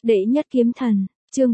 Đệ nhất kiếm thần, chương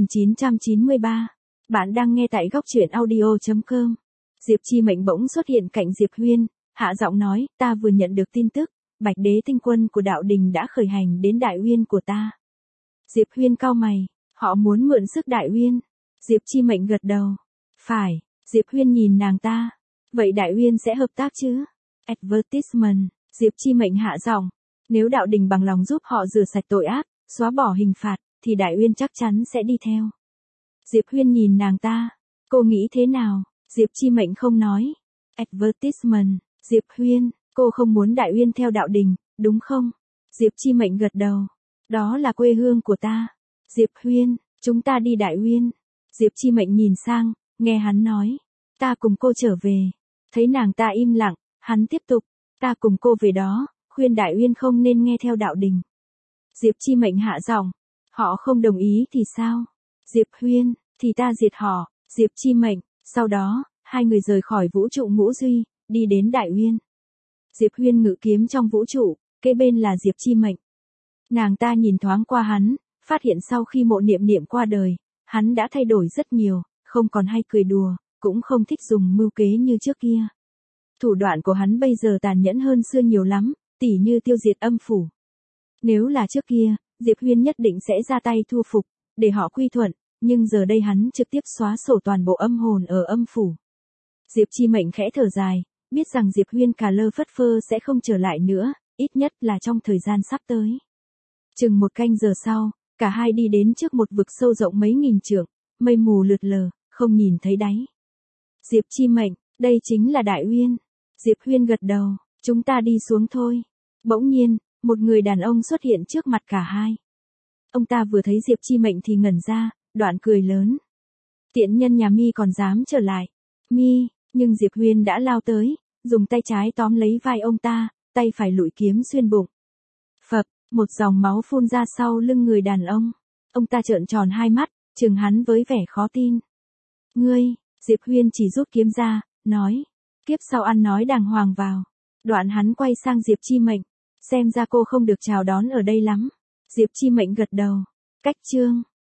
4993. Bạn đang nghe tại góc truyện audio.com. Diệp Chi Mệnh bỗng xuất hiện cạnh Diệp Huyên, hạ giọng nói, ta vừa nhận được tin tức, Bạch Đế tinh quân của đạo đình đã khởi hành đến Đại Uyên của ta. Diệp Huyên cau mày, họ muốn mượn sức Đại Uyên. Diệp Chi Mệnh gật đầu. Phải, Diệp Huyên nhìn nàng ta. Vậy Đại Uyên sẽ hợp tác chứ? Advertisement, Diệp Chi Mệnh hạ giọng. Nếu đạo đình bằng lòng giúp họ rửa sạch tội ác, xóa bỏ hình phạt, thì Đại Uyên chắc chắn sẽ đi theo. Diệp Huyên nhìn nàng ta. Cô nghĩ thế nào? Diệp Chi Mệnh không nói. Advertisement, Diệp Huyên, cô không muốn Đại Uyên theo đạo đình, đúng không? Diệp Chi Mệnh gật đầu. Đó là quê hương của ta. Diệp Huyên, chúng ta đi Đại Uyên. Diệp Chi Mệnh nhìn sang, nghe hắn nói. Ta cùng cô trở về. Thấy nàng ta im lặng, hắn tiếp tục. Ta cùng cô về đó, khuyên Đại Uyên không nên nghe theo đạo đình. Diệp Chi Mệnh hạ giọng. Họ không đồng ý thì sao? Diệp Huyên, thì ta diệt họ. Diệp Chi Mệnh. Sau đó, hai người rời khỏi vũ trụ ngũ duy, đi đến Đại Uyên. Diệp Huyên ngự kiếm trong vũ trụ, kế bên là Diệp Chi Mệnh. Nàng ta nhìn thoáng qua hắn, phát hiện sau khi Mộ Niệm Niệm qua đời, hắn đã thay đổi rất nhiều, không còn hay cười đùa, cũng không thích dùng mưu kế như trước kia. Thủ đoạn của hắn bây giờ tàn nhẫn hơn xưa nhiều lắm, tỉ như tiêu diệt âm phủ. Nếu là trước kia, Diệp Huyên nhất định sẽ ra tay thu phục, để họ quy thuận, nhưng giờ đây hắn trực tiếp xóa sổ toàn bộ âm hồn ở âm phủ. Diệp Chi Mệnh khẽ thở dài, biết rằng Diệp Huyên cà lơ phất phơ sẽ không trở lại nữa, ít nhất là trong thời gian sắp tới. Chừng một canh giờ sau, cả hai đi đến trước một vực sâu rộng mấy nghìn trượng, mây mù lượt lờ, không nhìn thấy đáy. Diệp Chi Mệnh, đây chính là Đại Uyên. Diệp Huyên gật đầu, chúng ta đi xuống thôi. Bỗng nhiên, một người đàn ông xuất hiện trước mặt cả hai. Ông ta vừa thấy Diệp Chi Mệnh thì ngẩn ra, đoạn cười lớn. Tiện nhân nhà mi còn dám trở lại. Mi, nhưng Diệp Huyên đã lao tới, dùng tay trái tóm lấy vai ông ta, tay phải lụi kiếm xuyên bụng. Phập, một dòng máu phun ra sau lưng người đàn ông. Ông ta trợn tròn hai mắt, trừng hắn với vẻ khó tin. Ngươi, Diệp Huyên chỉ rút kiếm ra, nói. Kiếp sau ăn nói đàng hoàng vào. Đoạn hắn quay sang Diệp Chi Mệnh. Xem ra cô không được chào đón ở đây lắm. Diệp Chi Mệnh gật đầu. Cách chương.